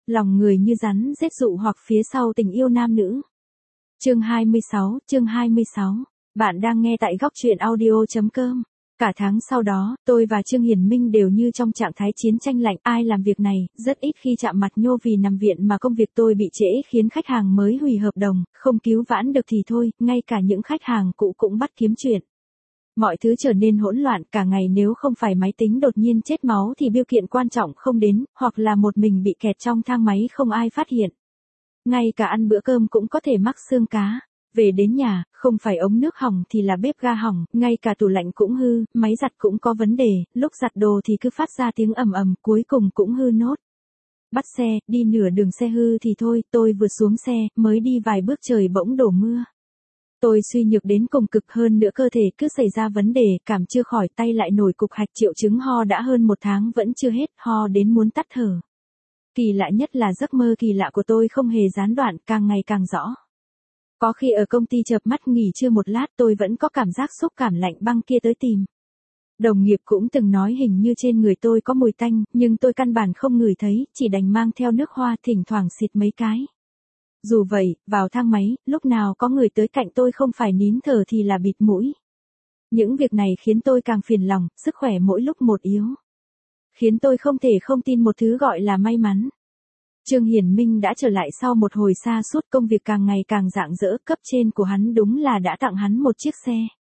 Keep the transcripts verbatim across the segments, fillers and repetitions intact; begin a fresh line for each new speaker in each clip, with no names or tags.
lòng người như rắn rết dụ hoặc phía sau tình yêu nam nữ. Chương hai mươi sáu, chương hai mươi sáu. Bạn đang nghe tại góc truyện audio chấm com. Cả tháng sau đó, tôi và Trương Hiển Minh đều như trong trạng thái chiến tranh lạnh, ai làm việc này, rất ít khi chạm mặt nhau vì nằm viện mà công việc tôi bị trễ khiến khách hàng mới hủy hợp đồng, không cứu vãn được thì thôi, ngay cả những khách hàng cũ cũng bắt kiếm chuyện. Mọi thứ trở nên hỗn loạn, cả ngày nếu không phải máy tính đột nhiên chết máu thì bưu kiện quan trọng không đến, hoặc là một mình bị kẹt trong thang máy không ai phát hiện. Ngay cả ăn bữa cơm cũng có thể mắc xương cá. Về đến nhà, không phải ống nước hỏng thì là bếp ga hỏng, ngay cả tủ lạnh cũng hư, máy giặt cũng có vấn đề, lúc giặt đồ thì cứ phát ra tiếng ầm ầm, cuối cùng cũng hư nốt. Bắt xe, đi nửa đường xe hư thì thôi, tôi vừa xuống xe, mới đi vài bước trời bỗng đổ mưa. Tôi suy nhược đến cùng cực, hơn nữa cơ thể cứ xảy ra vấn đề, cảm chưa khỏi, tay lại nổi cục hạch, triệu chứng ho đã hơn một tháng vẫn chưa hết, ho đến muốn tắt thở. Kỳ lạ nhất là giấc mơ kỳ lạ của tôi không hề gián đoạn, càng ngày càng rõ. Có khi ở công ty chợp mắt nghỉ trưa một lát tôi vẫn có cảm giác xúc cảm lạnh băng kia tới tìm. Đồng nghiệp cũng từng nói hình như trên người tôi có mùi tanh, nhưng tôi căn bản không ngửi thấy, chỉ đành mang theo nước hoa thỉnh thoảng xịt mấy cái. Dù vậy, vào thang máy, lúc nào có người tới cạnh tôi không phải nín thở thì là bịt mũi. Những việc này khiến tôi càng phiền lòng, sức khỏe mỗi lúc một yếu. Khiến tôi không thể không tin một thứ gọi là may mắn. Trương Hiển Minh đã trở lại sau một hồi xa suốt, công việc càng ngày càng rạng rỡ, cấp trên của hắn đúng là đã tặng hắn một chiếc xe.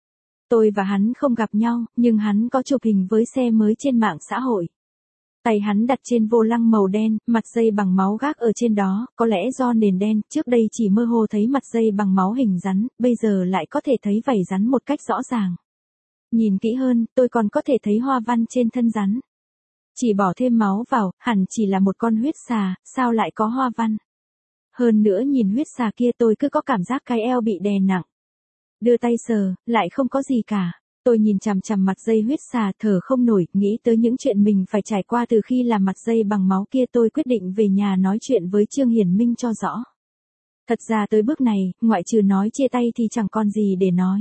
Tôi và hắn không gặp nhau, nhưng hắn có chụp hình với xe mới trên mạng xã hội. Tay hắn đặt trên vô lăng màu đen, mặt dây bằng máu gác ở trên đó, có lẽ do nền đen, trước đây chỉ mơ hồ thấy mặt dây bằng máu hình rắn, bây giờ lại có thể thấy vảy rắn một cách rõ ràng. Nhìn kỹ hơn, tôi còn có thể thấy hoa văn trên thân rắn. Chỉ bỏ thêm máu vào, hẳn chỉ là một con huyết xà, sao lại có hoa văn. Hơn nữa nhìn huyết xà kia tôi cứ có cảm giác cái eo bị đè nặng. Đưa tay sờ, lại không có gì cả. Tôi nhìn chằm chằm mặt dây huyết xà thở không nổi, nghĩ tới những chuyện mình phải trải qua từ khi làm mặt dây bằng máu kia, tôi quyết định về nhà nói chuyện với Trương Hiển Minh cho rõ. Thật ra tới bước này, ngoại trừ nói chia tay thì chẳng còn gì để nói.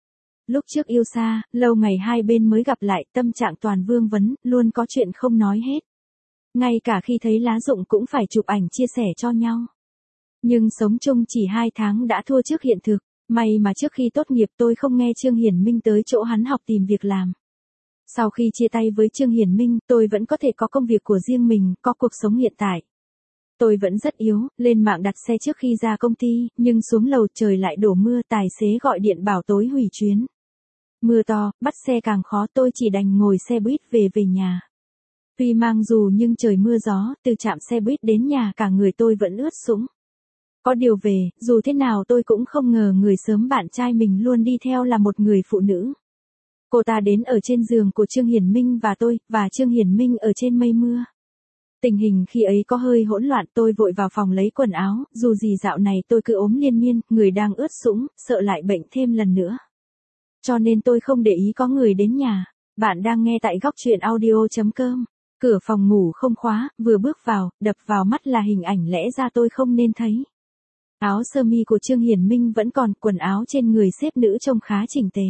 Lúc trước yêu xa, lâu ngày hai bên mới gặp lại, tâm trạng toàn vương vấn, luôn có chuyện không nói hết. Ngay cả khi thấy lá rụng cũng phải chụp ảnh chia sẻ cho nhau. Nhưng sống chung chỉ hai tháng đã thua trước hiện thực, may mà trước khi tốt nghiệp tôi không nghe Trương Hiển Minh tới chỗ hắn học tìm việc làm. Sau khi chia tay với Trương Hiển Minh, tôi vẫn có thể có công việc của riêng mình, có cuộc sống hiện tại. Tôi vẫn rất yếu, lên mạng đặt xe trước khi ra công ty, nhưng xuống lầu trời lại đổ mưa, tài xế gọi điện bảo tối hủy chuyến. Mưa to, bắt xe càng khó, tôi chỉ đành ngồi xe buýt về về nhà. Tuy mang dù nhưng trời mưa gió, từ trạm xe buýt đến nhà cả người tôi vẫn ướt sũng. Có điều về, dù thế nào tôi cũng không ngờ người sớm bạn trai mình luôn đi theo là một người phụ nữ. Cô ta đến ở trên giường của Trương Hiển Minh và tôi, và Trương Hiển Minh ở trên mây mưa. Tình hình khi ấy có hơi hỗn loạn, tôi vội vào phòng lấy quần áo, dù gì dạo này tôi cứ ốm liên miên, người đang ướt sũng, sợ lại bệnh thêm lần nữa. Cho nên tôi không để ý có người đến nhà. Bạn đang nghe tại góc truyện audio chấm com. Cửa phòng ngủ không khóa, vừa bước vào, đập vào mắt là hình ảnh lẽ ra tôi không nên thấy. Áo sơ mi của Trương Hiển Minh vẫn còn, quần áo trên người xếp nữ trông khá chỉnh tề.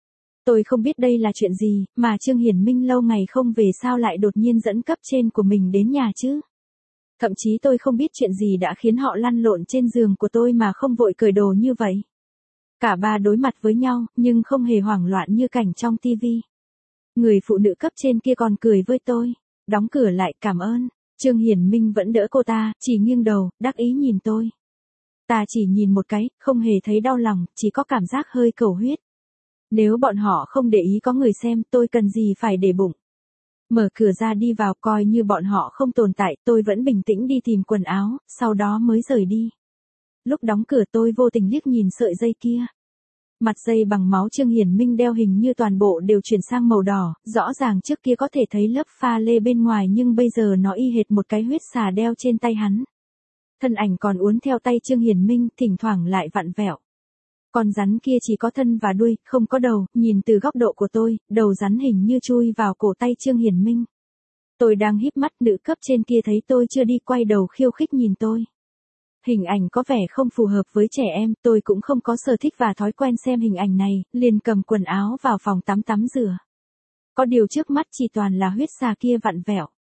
Tôi không biết đây là chuyện gì, mà Trương Hiển Minh lâu ngày không về sao lại đột nhiên dẫn cấp trên của mình đến nhà chứ. Thậm chí tôi không biết chuyện gì đã khiến họ lăn lộn trên giường của tôi mà không vội cởi đồ như vậy. Cả ba đối mặt với nhau, nhưng không hề hoảng loạn như cảnh trong tivi. Người phụ nữ cấp trên kia còn cười với tôi. Đóng cửa lại, cảm ơn. Trương Hiển Minh vẫn đỡ cô ta, chỉ nghiêng đầu, đắc ý nhìn tôi. Ta chỉ nhìn một cái, không hề thấy đau lòng, chỉ có cảm giác hơi cầu huyết. Nếu bọn họ không để ý có người xem, tôi cần gì phải để bụng. Mở cửa ra đi vào, coi như bọn họ không tồn tại, tôi vẫn bình tĩnh đi tìm quần áo, sau đó mới rời đi. Lúc đóng cửa tôi vô tình liếc nhìn sợi dây kia. Mặt dây bằng máu Trương Hiển Minh đeo hình như toàn bộ đều chuyển sang màu đỏ, rõ ràng trước kia có thể thấy lớp pha lê bên ngoài nhưng bây giờ nó y hệt một cái huyết xà đeo trên tay hắn. Thân ảnh còn uốn theo tay Trương Hiển Minh, thỉnh thoảng lại vặn vẹo. Con rắn kia chỉ có thân và đuôi, không có đầu, nhìn từ góc độ của tôi, đầu rắn hình như chui vào cổ tay Trương Hiển Minh. Tôi đang híp mắt, nữ cấp trên kia thấy tôi chưa đi quay đầu khiêu khích nhìn tôi. Hình ảnh có vẻ không phù hợp với trẻ em, tôi cũng không có sở thích và thói quen xem hình ảnh này, liền cầm quần áo vào phòng tắm tắm rửa. Có điều trước mắt chỉ toàn là huyết xà kia vặn vẹo.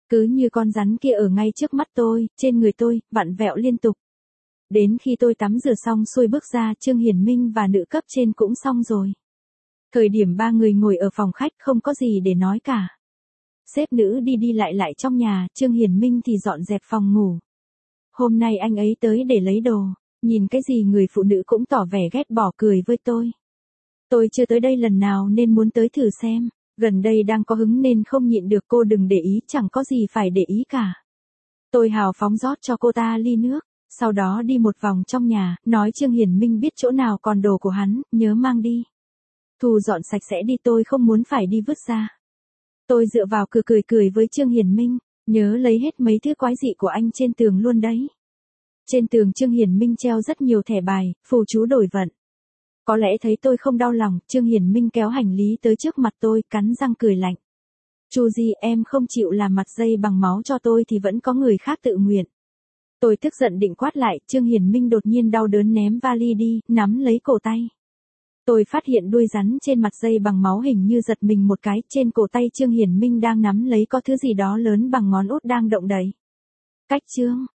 Cứ như con rắn kia ở ngay trước mắt tôi, trên người tôi, vặn vẹo liên tục. Đến khi tôi tắm rửa xong xuôi bước ra, Trương Hiển Minh và nữ cấp trên cũng xong rồi. Thời điểm ba người ngồi ở phòng khách không có gì để nói cả. Sếp nữ đi đi lại lại trong nhà, Trương Hiển Minh thì dọn dẹp phòng ngủ. Hôm nay anh ấy tới để lấy đồ, nhìn cái gì người phụ nữ cũng tỏ vẻ ghét bỏ cười với tôi. Tôi chưa tới đây lần nào nên muốn tới thử xem, gần đây đang có hứng nên không nhịn được, cô đừng để ý, chẳng có gì phải để ý cả. Tôi hào phóng rót cho cô ta ly nước, sau đó đi một vòng trong nhà, nói Trương Hiển Minh biết chỗ nào còn đồ của hắn, nhớ mang đi. Thu dọn sạch sẽ đi, tôi không muốn phải đi vứt ra. Tôi dựa vào cửa cười cười với Trương Hiển Minh, nhớ lấy hết mấy thứ quái dị của anh trên tường luôn đấy. Trên tường Trương Hiển Minh treo rất nhiều thẻ bài, phù chú đổi vận. Có lẽ thấy tôi không đau lòng, Trương Hiển Minh kéo hành lý tới trước mặt tôi, cắn răng cười lạnh. Chu Di, em không chịu làm mặt dây bằng máu cho tôi thì vẫn có người khác tự nguyện. Tôi tức giận định quát lại, Trương Hiển Minh đột nhiên đau đớn ném vali đi, nắm lấy cổ tay. Tôi phát hiện đuôi rắn trên mặt dây bằng máu hình như giật mình một cái, trên cổ tay Trương Hiển Minh đang nắm lấy có thứ gì đó lớn bằng ngón út đang động đậy. Cách Trương,